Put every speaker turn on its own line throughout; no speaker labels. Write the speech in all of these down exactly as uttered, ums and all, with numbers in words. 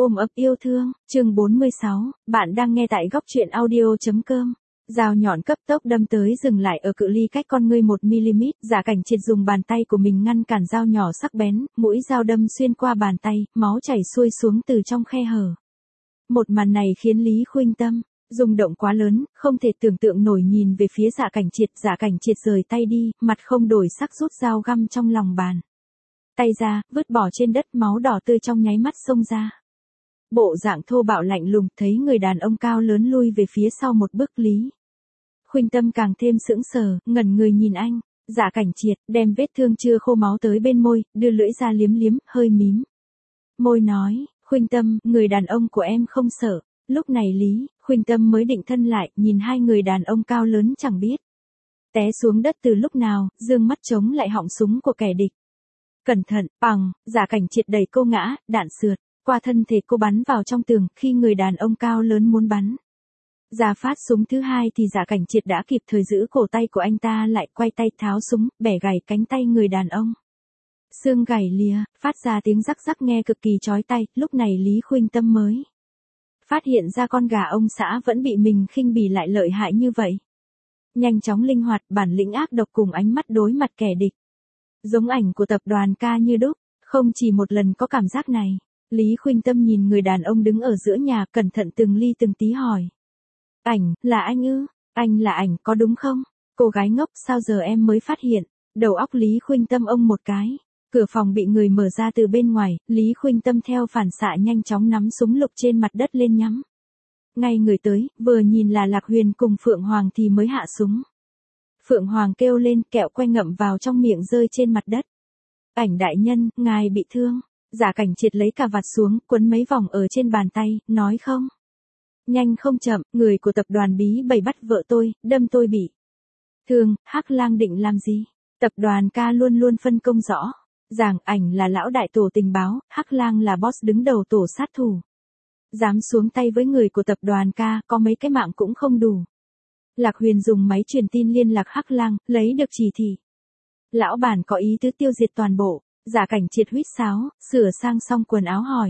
ôm ấp yêu thương, chương bốn mươi sáu, bạn đang nghe tại góc truyện audio.com. Dao nhọn cấp tốc đâm tới dừng lại ở cự ly cách con ngươi một mi-li-mét, Dạ Cảnh Triệt dùng bàn tay của mình ngăn cản dao nhỏ sắc bén, mũi dao đâm xuyên qua bàn tay, máu chảy xuôi xuống từ trong khe hở. Một màn này khiến Lý Khuynh Tâm rung động quá lớn, không thể tưởng tượng nổi nhìn về phía Dạ Cảnh Triệt, Dạ Cảnh Triệt rời tay đi, mặt không đổi sắc rút dao găm trong lòng bàn tay ra, vứt bỏ trên đất, máu đỏ tươi trong nháy mắt xông ra. Bộ dạng thô bạo lạnh lùng, thấy người đàn ông cao lớn lui về phía sau một bước, Lý Khuynh Tâm càng thêm sững sờ, ngẩn người nhìn anh. Dạ Cảnh Triệt đem vết thương chưa khô máu tới bên môi, đưa lưỡi ra liếm liếm, hơi mím môi nói, Khuynh Tâm, người đàn ông của em không sợ. Lúc này Lý Khuynh Tâm mới định thân lại, nhìn hai người đàn ông cao lớn chẳng biết té xuống đất từ lúc nào, dương mắt chống lại họng súng của kẻ địch. Cẩn thận, bằng, Dạ Cảnh Triệt đẩy cô ngã, đạn sượt qua thân thể cô bắn vào trong tường, khi người đàn ông cao lớn muốn bắn ra phát súng thứ hai thì Dạ Cảnh Triệt đã kịp thời giữ cổ tay của anh ta lại, quay tay tháo súng, bẻ gãy cánh tay người đàn ông. Xương gãy lìa, phát ra tiếng rắc rắc nghe cực kỳ chói tai, lúc này Lý Khuynh Tâm mới phát hiện ra con gà ông xã vẫn bị mình khinh bỉ lại lợi hại như vậy. Nhanh chóng linh hoạt, bản lĩnh ác độc cùng ánh mắt đối mặt kẻ địch. Giống ảnh của tập đoàn ca như đúc, không chỉ một lần có cảm giác này. Lý Khuynh Tâm nhìn người đàn ông đứng ở giữa nhà, cẩn thận từng ly từng tí hỏi. Ảnh, là anh ư? Anh là Ảnh, có đúng không? Cô gái ngốc, sao giờ em mới phát hiện? Đầu óc Lý Khuynh Tâm ông một cái. Cửa phòng bị người mở ra từ bên ngoài, Lý Khuynh Tâm theo phản xạ nhanh chóng nắm súng lục trên mặt đất lên nhắm ngay người tới, vừa nhìn là Lạc Huyền cùng Phượng Hoàng thì mới hạ súng. Phượng Hoàng kêu lên, kẹo que ngậm vào trong miệng rơi trên mặt đất. Ảnh đại nhân, ngài bị thương. Dạ Cảnh Triệt lấy cà vạt xuống, quấn mấy vòng ở trên bàn tay, nói không nhanh không chậm, người của tập đoàn Bí Bảy bắt vợ tôi, đâm tôi bị thương. Hắc Lang định làm gì? Tập đoàn ca luôn luôn phân công rõ ràng, Ảnh là lão đại tổ tình báo, Hắc Lang là boss đứng đầu tổ sát thủ. Dám xuống tay với người của tập đoàn ca, có mấy cái mạng cũng không đủ. Lạc Huyền dùng máy truyền tin liên lạc Hắc Lang, lấy được chỉ thị. Lão bản có ý tứ tiêu diệt toàn bộ. Dạ Cảnh Triệt huýt sáo, sửa sang xong quần áo hỏi.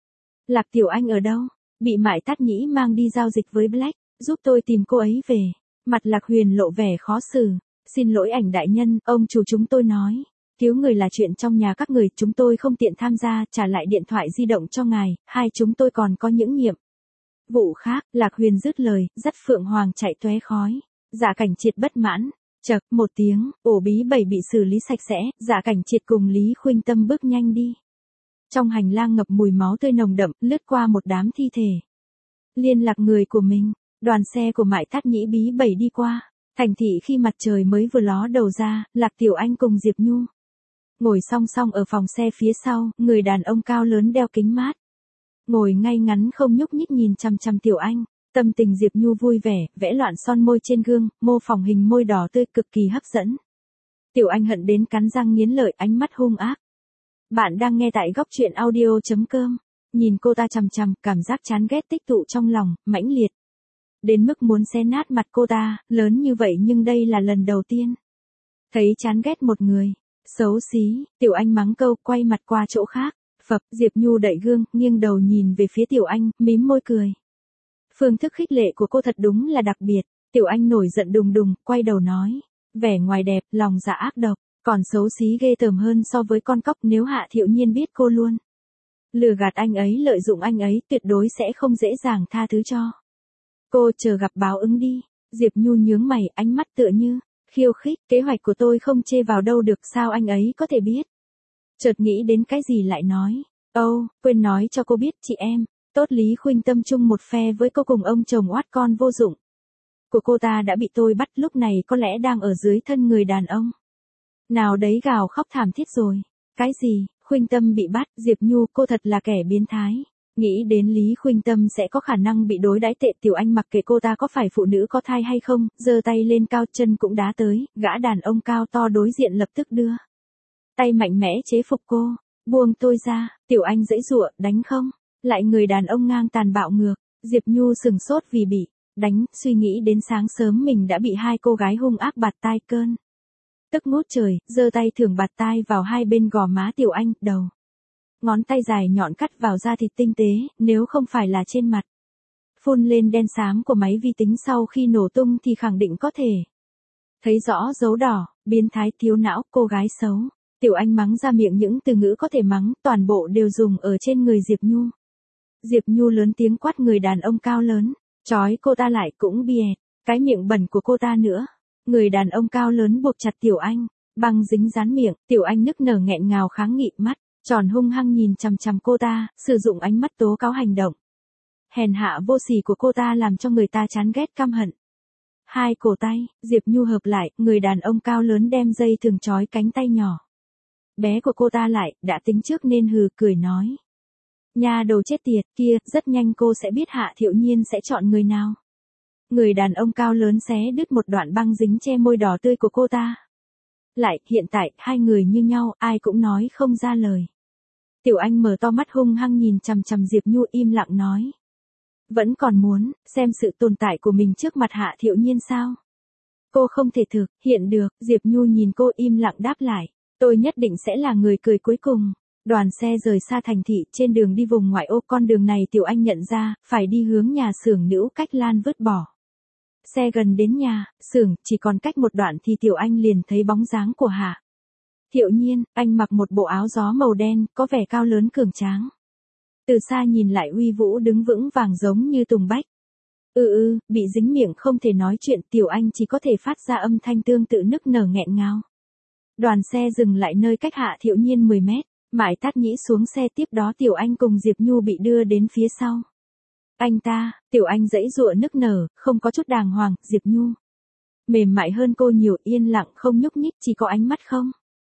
Lạc Tiểu Anh ở đâu? Bị Mại Tát Nhĩ mang đi giao dịch với Black, giúp tôi tìm cô ấy về. Mặt Lạc Huyền lộ vẻ khó xử. Xin lỗi Ảnh đại nhân, ông chủ chúng tôi nói. Cứu người là chuyện trong nhà các người, chúng tôi không tiện tham gia, trả lại điện thoại di động cho ngài, hai chúng tôi còn có những nhiệm vụ khác. Lạc Huyền dứt lời, dắt Phượng Hoàng chạy tóe khói. Dạ Cảnh Triệt bất mãn. Chậc, một tiếng, ổ Bí Bảy bị xử lý sạch sẽ, Dạ Cảnh Triệt cùng Lý Khuynh Tâm bước nhanh đi. Trong hành lang ngập mùi máu tươi nồng đậm, lướt qua một đám thi thể. Liên lạc người của mình, đoàn xe của Mại Tát Nhĩ Bí Bảy đi qua. Thành thị khi mặt trời mới vừa ló đầu ra, Lạc Tiểu Anh cùng Diệp Nhu ngồi song song ở phòng xe phía sau, người đàn ông cao lớn đeo kính mát ngồi ngay ngắn không nhúc nhích nhìn chằm chằm Tiểu Anh. Tâm tình Diệp Nhu vui vẻ, vẽ loạn son môi trên gương, mô phỏng hình môi đỏ tươi cực kỳ hấp dẫn. Tiểu Anh hận đến cắn răng nghiến lợi, ánh mắt hung ác. Bạn đang nghe tại góc truyện audio.com. Nhìn cô ta chằm chằm, cảm giác chán ghét tích tụ trong lòng, mãnh liệt. Đến mức muốn xé nát mặt cô ta, lớn như vậy nhưng đây là lần đầu tiên thấy chán ghét một người. Xấu xí, Tiểu Anh mắng câu, quay mặt qua chỗ khác. Phập, Diệp Nhu đẩy gương, nghiêng đầu nhìn về phía Tiểu Anh, mím môi cười. Phương thức khích lệ của cô thật đúng là đặc biệt. Tiểu Anh nổi giận đùng đùng, quay đầu nói. Vẻ ngoài đẹp, lòng dạ ác độc, còn xấu xí ghê tởm hơn so với con cóc. Nếu Hạ Thiệu Nhiên biết cô luôn lừa gạt anh ấy, lợi dụng anh ấy, tuyệt đối sẽ không dễ dàng tha thứ cho cô. Chờ gặp báo ứng đi. Diệp Nhu nhướng mày, ánh mắt tựa như khiêu khích. Kế hoạch của tôi không chê vào đâu được, sao anh ấy có thể biết? Chợt nghĩ đến cái gì lại nói. Âu, oh, quên nói cho cô biết, chị em tốt Lý Khuynh Tâm chung một phe với cô cùng ông chồng oát con vô dụng của cô ta đã bị tôi bắt, lúc này có lẽ đang ở dưới thân người đàn ông nào đấy gào khóc thảm thiết rồi. Cái gì? Khuynh Tâm bị bắt? Diệp Nhu, cô thật là kẻ biến thái. Nghĩ đến Lý Khuynh Tâm sẽ có khả năng bị đối đãi tệ, Tiểu Anh mặc kệ cô ta có phải phụ nữ có thai hay không, giơ tay lên cao, chân cũng đá tới, gã đàn ông cao to đối diện lập tức đưa tay mạnh mẽ chế phục cô. Buông tôi ra. Tiểu Anh giãy giụa, đánh không? Lại người đàn ông ngang tàn bạo ngược. Diệp Nhu sừng sốt vì bị đánh, suy nghĩ đến sáng sớm mình đã bị hai cô gái hung ác bạt tai, cơn tức ngút trời, giơ tay thưởng bạt tai vào hai bên gò má Tiểu Anh, đầu ngón tay dài nhọn cắt vào da thịt tinh tế, nếu không phải là trên mặt. Phun lên đen xám của máy vi tính sau khi nổ tung thì khẳng định có thể thấy rõ dấu đỏ, biến thái, thiếu não, cô gái xấu. Tiểu Anh mắng ra miệng những từ ngữ có thể mắng, toàn bộ đều dùng ở trên người Diệp Nhu. Diệp Nhu lớn tiếng quát người đàn ông cao lớn, trói cô ta lại cũng bịa, cái miệng bẩn của cô ta nữa. Người đàn ông cao lớn buộc chặt Tiểu Anh, băng dính dán miệng, Tiểu Anh nức nở nghẹn ngào kháng nghị, mắt tròn hung hăng nhìn chằm chằm cô ta, sử dụng ánh mắt tố cáo hành động hèn hạ vô sỉ của cô ta làm cho người ta chán ghét căm hận. Hai cổ tay, Diệp Nhu hợp lại, người đàn ông cao lớn đem dây thừng trói cánh tay nhỏ bé của cô ta lại, đã tính trước nên hừ cười nói. Nha đầu chết tiệt kia, rất nhanh cô sẽ biết Hạ Thiệu Nhiên sẽ chọn người nào. Người đàn ông cao lớn xé đứt một đoạn băng dính che môi đỏ tươi của cô ta. Lại, hiện tại, hai người như nhau, ai cũng nói không ra lời. Tiểu Anh mở to mắt hung hăng nhìn chằm chằm Diệp Nhu im lặng nói. Vẫn còn muốn, xem sự tồn tại của mình trước mặt Hạ Thiệu Nhiên sao? Cô không thể thực, hiện được, Diệp Nhu nhìn cô im lặng đáp lại. Tôi nhất định sẽ là người cười cuối cùng. Đoàn xe rời xa thành thị, trên đường đi vùng ngoại ô, con đường này Tiểu Anh nhận ra, phải đi hướng nhà xưởng Nữ Cách Lan vứt bỏ. Xe gần đến nhà, xưởng, chỉ còn cách một đoạn thì Tiểu Anh liền thấy bóng dáng của Hạ Thiệu Nhiên, anh mặc một bộ áo gió màu đen, có vẻ cao lớn cường tráng. Từ xa nhìn lại uy vũ đứng vững vàng giống như tùng bách. Ừ ừ, bị dính miệng không thể nói chuyện, Tiểu Anh chỉ có thể phát ra âm thanh tương tự nức nở nghẹn ngào. Đoàn xe dừng lại nơi cách Hạ Thiệu Nhiên mười mét, Mại Tát Nhĩ xuống xe, tiếp đó Tiểu Anh cùng Diệp Nhu bị đưa đến phía sau. Anh ta, Tiểu Anh giãy giụa nức nở, không có chút đàng hoàng, Diệp Nhu mềm mại hơn cô nhiều, yên lặng không nhúc nhích, chỉ có ánh mắt không.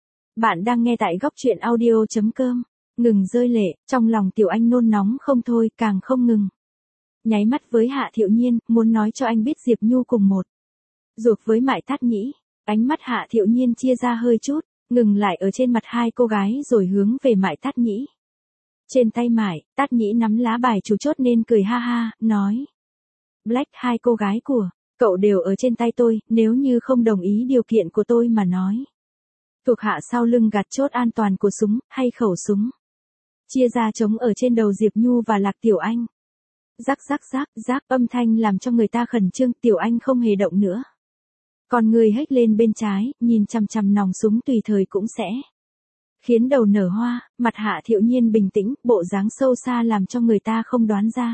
Bạn đang nghe tại góc truyện audio chấm com. Ngừng rơi lệ, trong lòng Tiểu Anh nôn nóng không thôi, càng không ngừng nháy mắt với Hạ Thiệu Nhiên, muốn nói cho anh biết Diệp Nhu cùng một ruột với Mại Tát Nhĩ. Ánh mắt Hạ Thiệu Nhiên chia ra hơi chút, ngừng lại ở trên mặt hai cô gái rồi hướng về Mại Tát Nhĩ. Trên tay Mại Tát Nhĩ nắm lá bài chủ chốt nên cười ha ha, nói. Black, hai cô gái của cậu đều ở trên tay tôi, nếu như không đồng ý điều kiện của tôi mà nói. Thuộc hạ sau lưng gạt chốt an toàn của súng, hay khẩu súng. Chia ra trống ở trên đầu Diệp Nhu và Lạc Tiểu Anh. Rắc rắc rắc, rác âm thanh làm cho người ta khẩn trương, Tiểu Anh không hề động nữa. Còn người hếch lên bên trái, nhìn chằm chằm nòng súng tùy thời cũng sẽ khiến đầu nở hoa, mặt Hạ Thiệu Nhiên bình tĩnh, bộ dáng sâu xa làm cho người ta không đoán ra.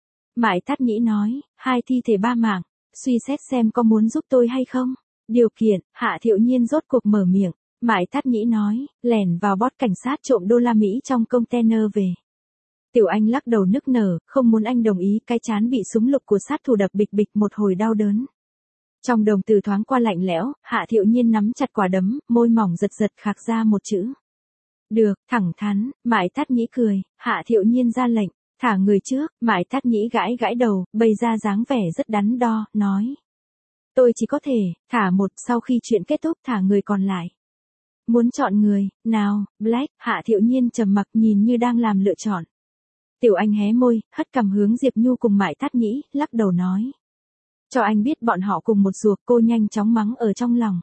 Mại Tát Nhĩ nói, hai thi thể ba mạng, suy xét xem có muốn giúp tôi hay không. Điều kiện, Hạ Thiệu Nhiên rốt cuộc mở miệng. Mại Tát Nhĩ nói, lẻn vào bót cảnh sát trộm đô la Mỹ trong container về. Tiểu Anh lắc đầu nức nở, không muốn anh đồng ý, cái chán bị súng lục của sát thủ đập bịch bịch một hồi đau đớn. Trong đồng tử thoáng qua lạnh lẽo, Hạ Thiệu Nhiên nắm chặt quả đấm, môi mỏng giật giật khạc ra một chữ. Được, thẳng thắn, Mại Tát Nhĩ cười, Hạ Thiệu Nhiên ra lệnh, thả người trước, Mại Tát Nhĩ gãi gãi đầu, bày ra dáng vẻ rất đắn đo, nói. Tôi chỉ có thể, thả một, sau khi chuyện kết thúc thả người còn lại. Muốn chọn người, nào, Black, Hạ Thiệu Nhiên trầm mặc nhìn như đang làm lựa chọn. Tiểu Anh hé môi, hất cằm hướng Diệp Nhu cùng Mại Tát Nhĩ, lắc đầu nói. Cho anh biết bọn họ cùng một ruột, cô nhanh chóng mắng ở trong lòng.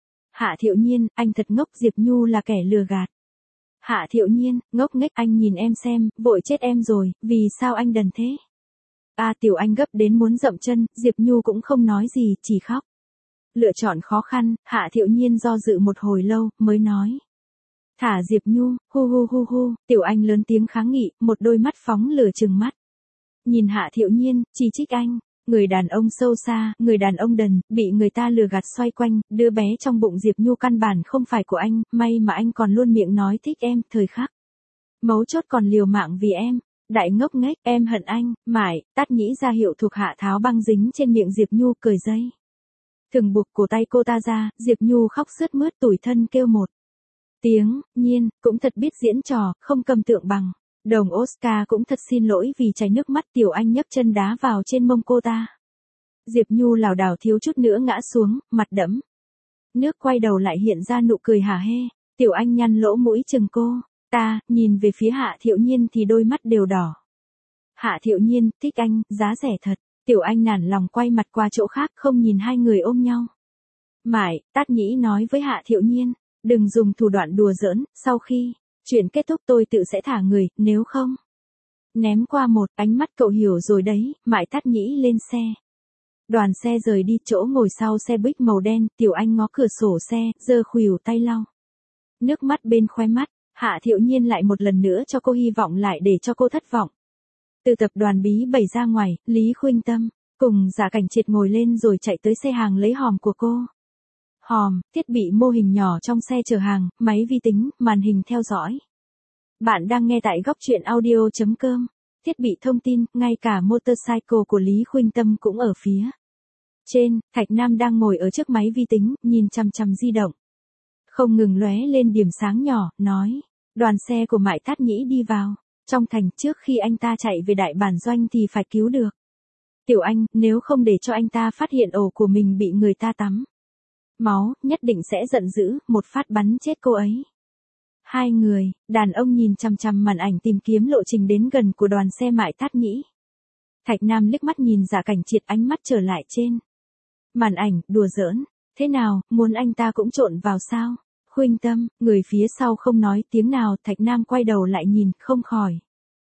Hạ Thiệu Nhiên, anh thật ngốc, Diệp Nhu là kẻ lừa gạt. Hạ Thiệu Nhiên, ngốc nghếch, anh nhìn em xem, vội chết em rồi, vì sao anh đần thế? À, Tiểu Anh gấp đến muốn dậm chân, Diệp Nhu cũng không nói gì, chỉ khóc. Lựa chọn khó khăn, Hạ Thiệu Nhiên do dự một hồi lâu, mới nói. Thả Diệp Nhu, hu hu hu hu, Tiểu Anh lớn tiếng kháng nghị, một đôi mắt phóng lửa trừng mắt. Nhìn Hạ Thiệu Nhiên, chỉ trích anh, người đàn ông sâu xa, người đàn ông đần, bị người ta lừa gạt xoay quanh, đứa bé trong bụng Diệp Nhu căn bản không phải của anh, may mà anh còn luôn miệng nói thích em, thời khắc mấu chốt còn liều mạng vì em. Đại ngốc nghếch, em hận anh. Mại Tát Nhĩ ra hiệu thuộc hạ tháo băng dính trên miệng Diệp Nhu, cởi dây thừng buộc cổ tay cô ta ra, Diệp Nhu khóc sướt mướt tủi thân kêu một tiếng, Nhiên, cũng thật biết diễn trò, không cầm tượng bằng. Đồng Oscar cũng thật xin lỗi vì chảy nước mắt. Tiểu Anh nhấc chân đá vào trên mông cô ta. Diệp Nhu lảo đảo thiếu chút nữa ngã xuống, mặt đẫm nước, quay đầu lại hiện ra nụ cười hả hê. Tiểu Anh nhăn lỗ mũi chừng cô ta, nhìn về phía Hạ Thiệu Nhiên thì đôi mắt đều đỏ. Hạ Thiệu Nhiên, thích anh, giá rẻ thật. Tiểu Anh nản lòng quay mặt qua chỗ khác, không nhìn hai người ôm nhau. Mại Tát Nhĩ nói với Hạ Thiệu Nhiên, đừng dùng thủ đoạn đùa giỡn, sau khi Chuyện kết thúc tôi tự sẽ thả người, nếu không. Ném qua một, ánh mắt cậu hiểu rồi đấy, Mại Tát Nhĩ lên xe. Đoàn xe rời đi, chỗ ngồi sau xe buýt màu đen, Tiểu Anh ngó cửa sổ xe, giơ khuỷu tay lau nước mắt bên khóe mắt. Hạ Thiệu Nhiên lại một lần nữa cho cô hy vọng lại để cho cô thất vọng. Từ tập đoàn bí bảy ra ngoài, Lý Khuynh Tâm cùng Giả Cảnh Triệt ngồi lên rồi chạy tới xe hàng lấy hòm của cô. Hòm, thiết bị mô hình nhỏ trong xe chở hàng, máy vi tính, màn hình theo dõi. Bạn đang nghe tại góc truyện audio chấm com. Thiết bị thông tin, ngay cả motorcycle của Lý Khuynh Tâm cũng ở phía trên. Thạch Nam đang ngồi ở trước máy vi tính, nhìn chằm chằm di động. Không ngừng lóe lên điểm sáng nhỏ, nói. Đoàn xe của Mại Tát Nhĩ đi vào trong thành, trước khi anh ta chạy về đại bản doanh thì phải cứu được Tiểu Anh, nếu không để cho anh ta phát hiện ổ của mình bị người ta tắm máu, nhất định sẽ giận dữ, một phát bắn chết cô ấy. Hai người, đàn ông nhìn chằm chằm màn ảnh tìm kiếm lộ trình đến gần của đoàn xe Mại Tát Nhĩ. Thạch Nam liếc mắt nhìn Giả Cảnh Triệt, ánh mắt trở lại trên màn ảnh, đùa giỡn. Thế nào, muốn anh ta cũng trộn vào sao? Khuynh Tâm, người phía sau không nói tiếng nào, Thạch Nam quay đầu lại nhìn, không khỏi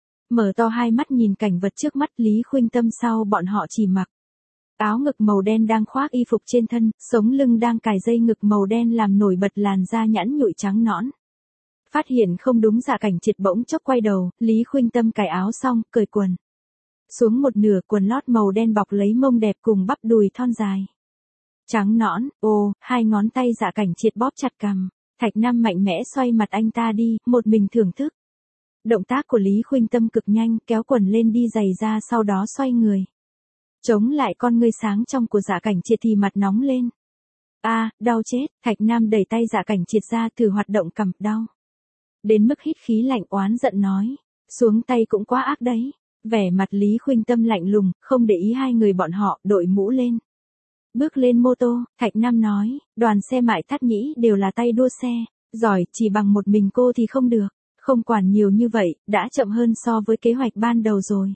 mở to hai mắt nhìn cảnh vật trước mắt. Lý Khuynh Tâm sau bọn họ chỉ mặc áo ngực màu đen đang khoác y phục trên thân, sống lưng đang cài dây ngực màu đen làm nổi bật làn da nhẵn nhụi trắng nõn. Phát hiện không đúng, Giả Cảnh Triệt bỗng chốc quay đầu, Lý Khuynh Tâm cài áo xong, cởi quần xuống một nửa, quần lót màu đen bọc lấy mông đẹp cùng bắp đùi thon dài trắng nõn. Ồ, hai ngón tay Giả Cảnh Triệt bóp chặt cằm. Thạch Nam mạnh mẽ xoay mặt anh ta đi, một mình thưởng thức. Động tác của Lý Khuynh Tâm cực nhanh, kéo quần lên đi giày ra, sau đó xoay người. Chống lại con ngươi sáng trong của Giả Cảnh Triệt thì mặt nóng lên. A, à, đau chết. Thạch Nam đẩy tay Giả Cảnh Triệt ra, thử hoạt động cằm, đau đến mức hít khí lạnh, oán giận nói. Xuống tay cũng quá ác đấy. Vẻ mặt Lý Khuynh Tâm lạnh lùng, không để ý hai người bọn họ, đội mũ lên. Bước lên mô tô, Thạch Nam nói, đoàn xe Mại Tát Nhĩ đều là tay đua xe, giỏi, chỉ bằng một mình cô thì không được, không quản nhiều như vậy, đã chậm hơn so với kế hoạch ban đầu rồi.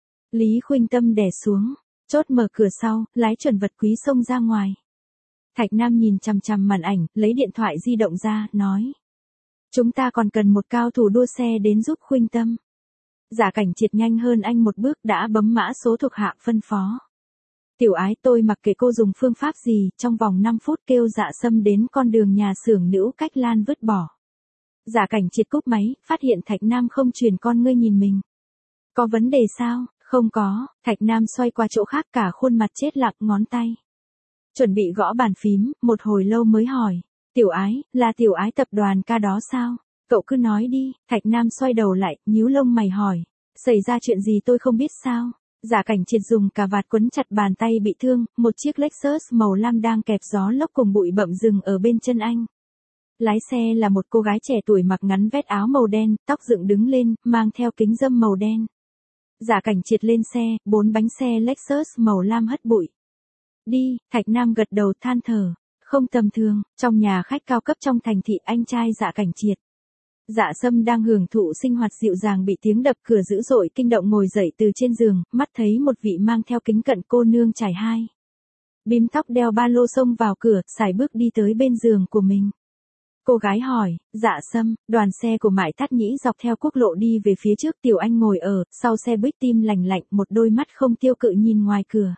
Lý Khuynh Tâm đè xuống, chốt mở cửa sau, lái chuẩn vật quý xông ra ngoài. Thạch Nam nhìn chằm chằm màn ảnh, lấy điện thoại di động ra, nói. Chúng ta còn cần một cao thủ đua xe đến giúp Khuynh Tâm. Giả Cảnh Triệt nhanh hơn anh một bước, đã bấm mã số thuộc hạ phân phó. Tiểu Ái, tôi mặc kệ cô dùng phương pháp gì, trong vòng năm phút kêu Dạ Sâm đến con đường nhà xưởng Nữ Cách Lan vứt bỏ. Giả Cảnh Triệt cúp máy, phát hiện Thạch Nam không chuyển con ngươi nhìn mình. Có vấn đề sao? Không có. Thạch Nam xoay qua chỗ khác, cả khuôn mặt chết lặng, ngón tay chuẩn bị gõ bàn phím, một hồi lâu mới hỏi. Tiểu Ái, là Tiểu Ái tập đoàn ca đó sao? Cậu cứ nói đi. Thạch Nam xoay đầu lại, nhíu lông mày hỏi. Xảy ra chuyện gì tôi không biết sao? Giả Cảnh Triệt dùng cà vạt quấn chặt bàn tay bị thương, một chiếc Lexus màu lam đang kẹp gió lốc cùng bụi bặm rừng ở bên chân anh. Lái xe là một cô gái trẻ tuổi mặc ngắn vét áo màu đen, tóc dựng đứng lên, mang theo kính râm màu đen. Giả Cảnh Triệt lên xe, bốn bánh xe Lexus màu lam hất bụi. Đi, Thạch Nam gật đầu than thở. Không tầm thường, trong nhà khách cao cấp trong thành thị, anh trai Giả Cảnh Triệt. Dạ Sâm đang hưởng thụ sinh hoạt dịu dàng bị tiếng đập cửa dữ dội kinh động, ngồi dậy từ trên giường, mắt thấy một vị mang theo kính cận cô nương trải hai bím tóc đeo ba lô xông vào cửa, sải bước đi tới bên giường của mình. Cô gái hỏi, Dạ Sâm, đoàn xe của Mại Tát Nhĩ dọc theo quốc lộ đi về phía trước, Tiểu Anh ngồi ở sau xe buýt, tim lành lạnh, một đôi mắt không tiêu cự nhìn ngoài cửa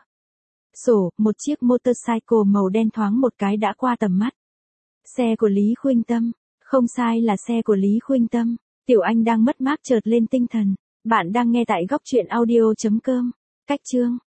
sổ, một chiếc motorcycle màu đen thoáng một cái đã qua tầm mắt. Xe của Lý Khuynh Tâm. Không sai, là xe của Lý Khuynh Tâm. Tiểu Anh đang mất mát chợt lên tinh thần. Bạn đang nghe tại góc truyện audio chấm com. Cách chương